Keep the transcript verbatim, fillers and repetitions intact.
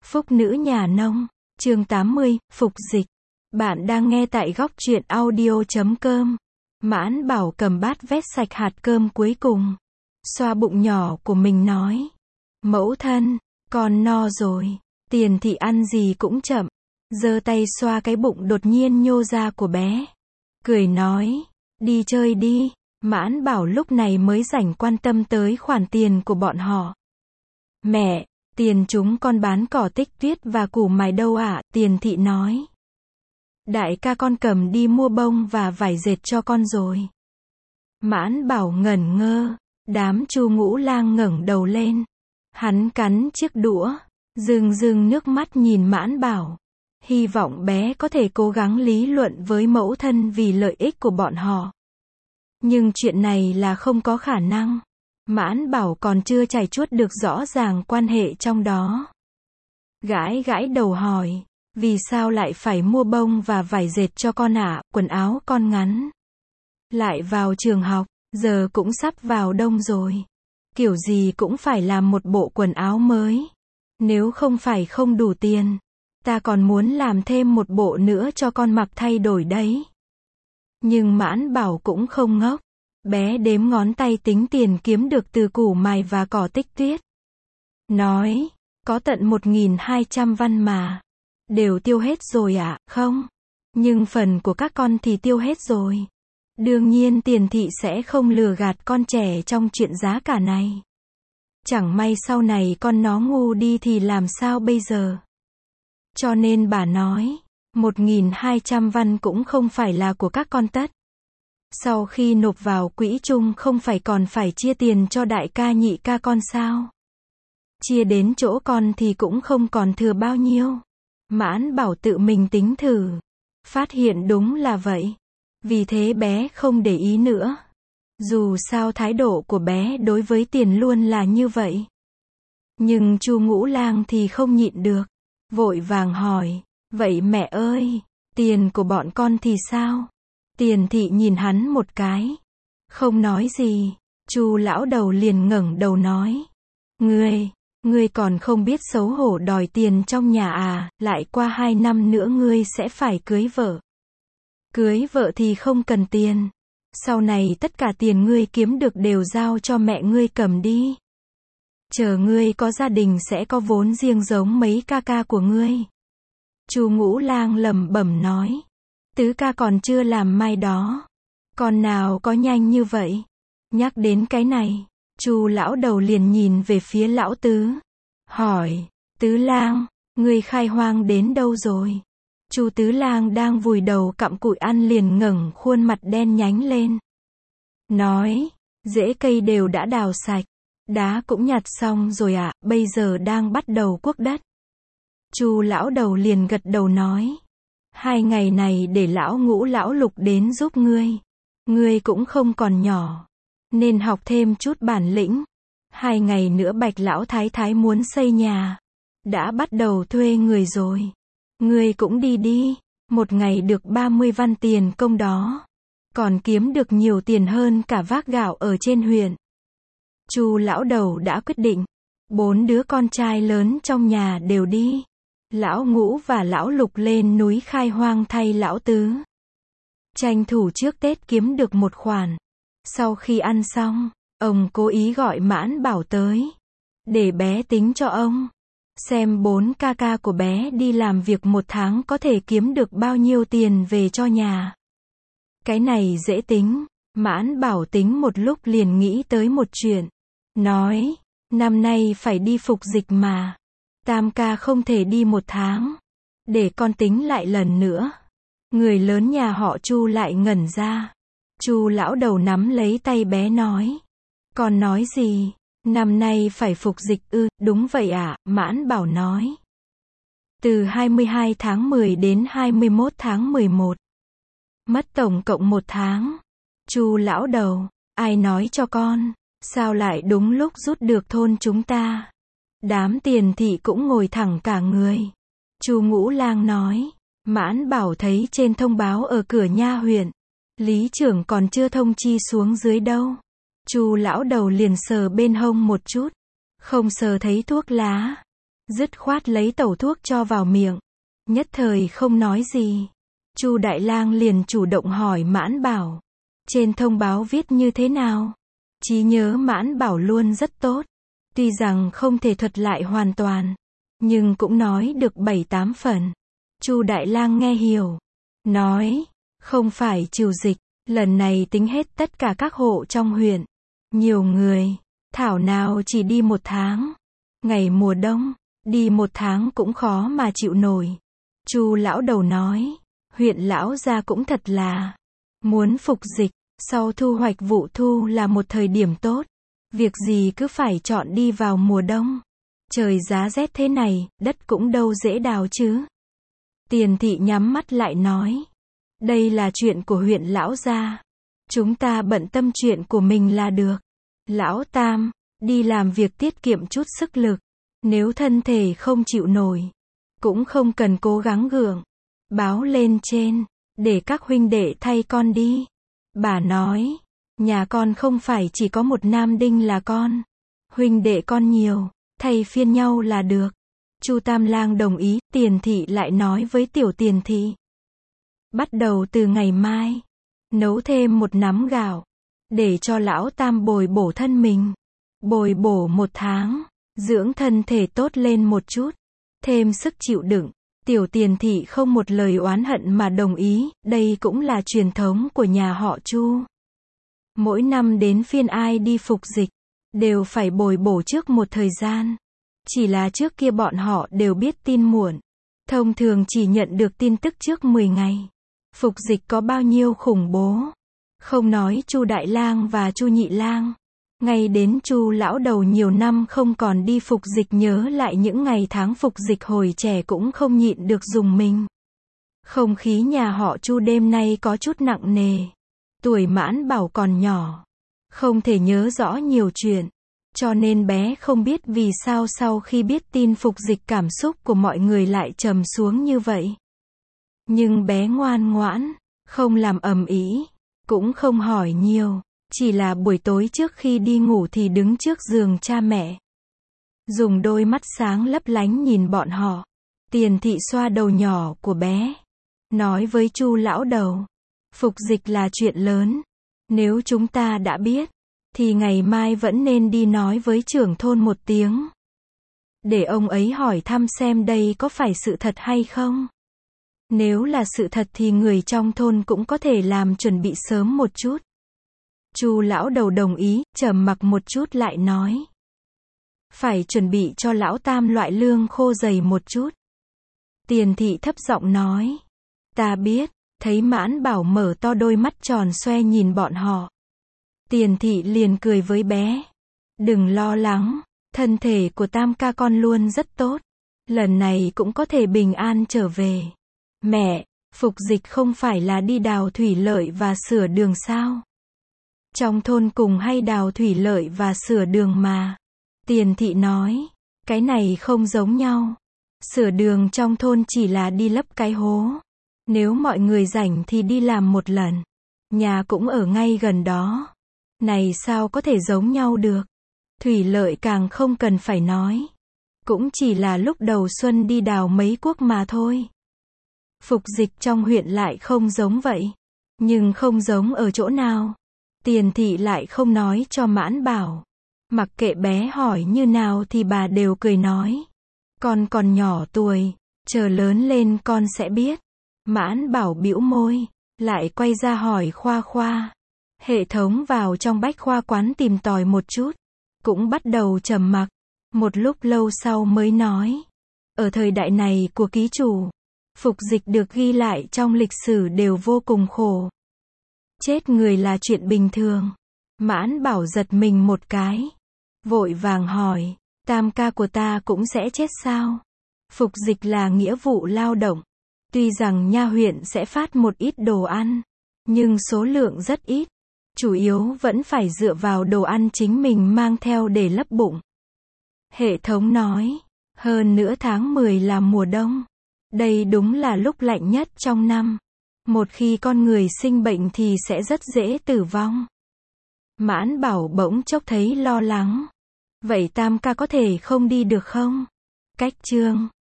Phúc nữ nhà nông, chương tám mươi, phục dịch. Bạn đang nghe tại góc truyện audio chấm com. Mãn Bảo cầm bát vét sạch hạt cơm cuối cùng. Xoa bụng nhỏ của mình nói. Mẫu thân, con no rồi. Tiền thị ăn gì cũng chậm. Giơ tay xoa cái bụng đột nhiên nhô ra của bé. Cười nói, đi chơi đi. Mãn Bảo lúc này mới rảnh quan tâm tới khoản tiền của bọn họ. Mẹ, tiền chúng con bán cỏ tích tuyết và củ mài đâu ạ? Tiền thị nói. Đại ca con cầm đi mua bông và vải dệt cho con rồi. Mãn Bảo ngẩn ngơ. Đám Chu Ngũ Lang ngẩng đầu lên. Hắn cắn chiếc đũa, rưng rưng nước mắt nhìn Mãn Bảo. Hy vọng bé có thể cố gắng lý luận với mẫu thân vì lợi ích của bọn họ. Nhưng chuyện này là không có khả năng. Mãn Bảo còn chưa trải chuốt được rõ ràng quan hệ trong đó. Gãi gãi đầu hỏi, vì sao lại phải mua bông và vải dệt cho con ạ? Quần áo con ngắn. Lại vào trường học, giờ cũng sắp vào đông rồi. Kiểu gì cũng phải làm một bộ quần áo mới. Nếu không phải không đủ tiền, ta còn muốn làm thêm một bộ nữa cho con mặc thay đổi đấy. Nhưng Mãn Bảo cũng không ngốc. Bé đếm ngón tay tính tiền kiếm được từ củ mài và cỏ tích tuyết. Nói, có tận một nghìn hai trăm văn mà. Đều tiêu hết rồi ạ, à? Không. Nhưng phần của các con thì tiêu hết rồi. Đương nhiên tiền thị sẽ không lừa gạt con trẻ trong chuyện giá cả này. Chẳng may sau này con nó ngu đi thì làm sao bây giờ? Cho nên bà nói, một nghìn hai trăm văn cũng không phải là của các con tất. Sau khi nộp vào quỹ chung không phải còn phải chia tiền cho đại ca nhị ca con sao? Chia đến chỗ con thì cũng không còn thừa bao nhiêu. Mãn Bảo tự mình tính thử. Phát hiện đúng là vậy. Vì thế bé không để ý nữa. Dù sao thái độ của bé đối với tiền luôn là như vậy. Nhưng Chu Ngũ Lang thì không nhịn được. Vội vàng hỏi, vậy mẹ ơi, tiền của bọn con thì sao? Tiền thị nhìn hắn một cái. Không nói gì. Chu lão đầu liền ngẩng đầu nói. Ngươi, ngươi còn không biết xấu hổ đòi tiền trong nhà à, lại qua hai năm nữa ngươi sẽ phải cưới vợ. Cưới vợ thì không cần tiền. Sau này tất cả tiền ngươi kiếm được đều giao cho mẹ ngươi cầm đi. Chờ ngươi có gia đình sẽ có vốn riêng giống mấy ca ca của ngươi. Chu Ngũ Lang lẩm bẩm nói. Tứ ca còn chưa làm mai đó. Con nào có nhanh như vậy? Nhắc đến cái này, Chu lão đầu liền nhìn về phía lão tứ. Hỏi, Tứ Lang, ngươi khai hoang đến đâu rồi? Chu Tứ Lang đang vùi đầu cặm cụi ăn liền ngẩng khuôn mặt đen nhánh lên. Nói, rễ cây đều đã đào sạch. Đá cũng nhặt xong rồi ạ, à, bây giờ đang bắt đầu cuốc đất. Chu lão đầu liền gật đầu nói. Hai ngày này để lão Ngũ lão Lục đến giúp ngươi. Ngươi cũng không còn nhỏ. Nên học thêm chút bản lĩnh. Hai ngày nữa Bạch lão thái thái muốn xây nhà. Đã bắt đầu thuê người rồi. Ngươi cũng đi đi. Một ngày được ba mươi văn tiền công đó. Còn kiếm được nhiều tiền hơn cả vác gạo ở trên huyện. Chu lão đầu đã quyết định. Bốn đứa con trai lớn trong nhà đều đi. Lão Ngũ và lão Lục lên núi khai hoang thay lão Tứ. Tranh thủ trước Tết kiếm được một khoản. Sau khi ăn xong, ông cố ý gọi Mãn Bảo tới. Để bé tính cho ông. Xem bốn ca ca của bé đi làm việc một tháng có thể kiếm được bao nhiêu tiền về cho nhà. Cái này dễ tính. Mãn Bảo tính một lúc liền nghĩ tới một chuyện. Nói, năm nay phải đi phục dịch mà. Tam ca không thể đi một tháng. Để con tính lại lần nữa. Người lớn nhà họ Chu lại ngẩn ra. Chu lão đầu nắm lấy tay bé nói. Con nói gì? Năm nay phải phục dịch ư? Đúng vậy ạ, à, Mãn Bảo nói. Từ hai mươi hai tháng mười đến hai mươi mốt tháng mười một. Mất tổng cộng một tháng. Chu lão đầu, ai nói cho con? Sao lại đúng lúc rút được thôn chúng ta? Đám tiền thị cũng ngồi thẳng cả người. Chu Ngũ Lang nói. Mãn Bảo thấy trên thông báo ở cửa nha huyện. Lý trưởng còn chưa thông chi xuống dưới đâu. Chu lão đầu liền sờ bên hông một chút. Không sờ thấy thuốc lá. dứt khoát lấy tẩu thuốc cho vào miệng. Nhất thời không nói gì. Chu Đại Lang liền chủ động hỏi Mãn Bảo. Trên thông báo viết như thế nào? Trí nhớ Mãn Bảo luôn rất tốt. Tuy rằng không thể thuật lại hoàn toàn, nhưng cũng nói được bảy tám phần. Chu Đại Lang nghe hiểu. Nói, không phải trừ dịch, lần này tính hết tất cả các hộ trong huyện. Nhiều người, thảo nào chỉ đi một tháng. Ngày mùa đông, đi một tháng cũng khó mà chịu nổi. Chu lão đầu nói, huyện lão gia cũng thật là muốn phục dịch, sau thu hoạch vụ thu là một thời điểm tốt. Việc gì cứ phải chọn đi vào mùa đông. Trời giá rét thế này, đất cũng đâu dễ đào chứ. Tiền thị nhắm mắt lại nói, đây là chuyện của huyện lão gia. Chúng ta bận tâm chuyện của mình là được. Lão Tam, đi làm việc tiết kiệm chút sức lực. Nếu thân thể không chịu nổi, cũng không cần cố gắng gượng. Báo lên trên, để các huynh đệ thay con đi. Bà nói, nhà con không phải chỉ có một nam đinh là con. Huynh đệ con nhiều, thay phiên nhau là được. Chu Tam Lang đồng ý, Tiền thị lại nói với Tiểu Tiền thị. Bắt đầu từ ngày mai, nấu thêm một nắm gạo, để cho lão Tam bồi bổ thân mình. Bồi bổ một tháng, dưỡng thân thể tốt lên một chút, thêm sức chịu đựng. Tiểu Tiền thị không một lời oán hận mà đồng ý, đây cũng là truyền thống của nhà họ Chu. Mỗi năm đến phiên ai đi phục dịch, đều phải bồi bổ trước một thời gian. Chỉ là trước kia bọn họ đều biết tin muộn. Thông thường chỉ nhận được tin tức trước mười ngày. Phục dịch có bao nhiêu khủng bố. Không nói Chu Đại Lang và Chu Nhị Lang. Ngay đến Chu lão đầu nhiều năm không còn đi phục dịch nhớ lại những ngày tháng phục dịch hồi trẻ cũng không nhịn được dùng mình. Không khí nhà họ Chu đêm nay có chút nặng nề. Tuổi Mãn Bảo còn nhỏ, không thể nhớ rõ nhiều chuyện, cho nên bé không biết vì sao sau khi biết tin phục dịch cảm xúc của mọi người lại trầm xuống như vậy. Nhưng bé ngoan ngoãn, không làm ầm ĩ, cũng không hỏi nhiều, chỉ là buổi tối trước khi đi ngủ thì đứng trước giường cha mẹ. Dùng đôi mắt sáng lấp lánh nhìn bọn họ. Tiền thị xoa đầu nhỏ của bé, nói với Chu lão đầu, phục dịch là chuyện lớn. Nếu chúng ta đã biết, thì ngày mai vẫn nên đi nói với trưởng thôn một tiếng. Để ông ấy hỏi thăm xem đây có phải sự thật hay không. Nếu là sự thật thì người trong thôn cũng có thể làm chuẩn bị sớm một chút. Chu lão đầu đồng ý, trầm mặc một chút lại nói. Phải chuẩn bị cho lão Tam loại lương khô dày một chút. Tiền thị thấp giọng nói. Ta biết, thấy Mãn Bảo mở to đôi mắt tròn xoe nhìn bọn họ. Tiền thị liền cười với bé. Đừng lo lắng, thân thể của Tam ca con luôn rất tốt. Lần này cũng có thể bình an trở về. Mẹ, phục dịch không phải là đi đào thủy lợi và sửa đường sao? Trong thôn cùng hay đào thủy lợi và sửa đường mà. Tiền thị nói, cái này không giống nhau. Sửa đường trong thôn chỉ là đi lấp cái hố. Nếu mọi người rảnh thì đi làm một lần. Nhà cũng ở ngay gần đó. Này sao có thể giống nhau được. Thủy lợi càng không cần phải nói. Cũng chỉ là lúc đầu xuân đi đào mấy cuốc mà thôi. Phục dịch trong huyện lại không giống vậy. Nhưng không giống ở chỗ nào. Tiền thị lại không nói cho Mãn Bảo. Mặc kệ bé hỏi như nào thì bà đều cười nói. Con còn nhỏ tuổi, chờ lớn lên con sẽ biết. Mãn Bảo bĩu môi, lại quay ra hỏi Khoa Khoa. Hệ thống vào trong bách khoa quán tìm tòi một chút, cũng bắt đầu trầm mặc. Một lúc lâu sau mới nói. Ở thời đại này của ký chủ, phục dịch được ghi lại trong lịch sử đều vô cùng khổ. Chết người là chuyện bình thường. Mãn Bảo giật mình một cái. Vội vàng hỏi, Tam ca của ta cũng sẽ chết sao? Phục dịch là nghĩa vụ lao động. Tuy rằng nha huyện sẽ phát một ít đồ ăn, nhưng số lượng rất ít. Chủ yếu vẫn phải dựa vào đồ ăn chính mình mang theo để lấp bụng. Hệ thống nói, hơn nữa tháng mười là mùa đông. Đây đúng là lúc lạnh nhất trong năm. Một khi con người sinh bệnh thì sẽ rất dễ tử vong. Mãn Bảo bỗng chốc thấy lo lắng. Vậy Tam ca có thể không đi được không? Cách chương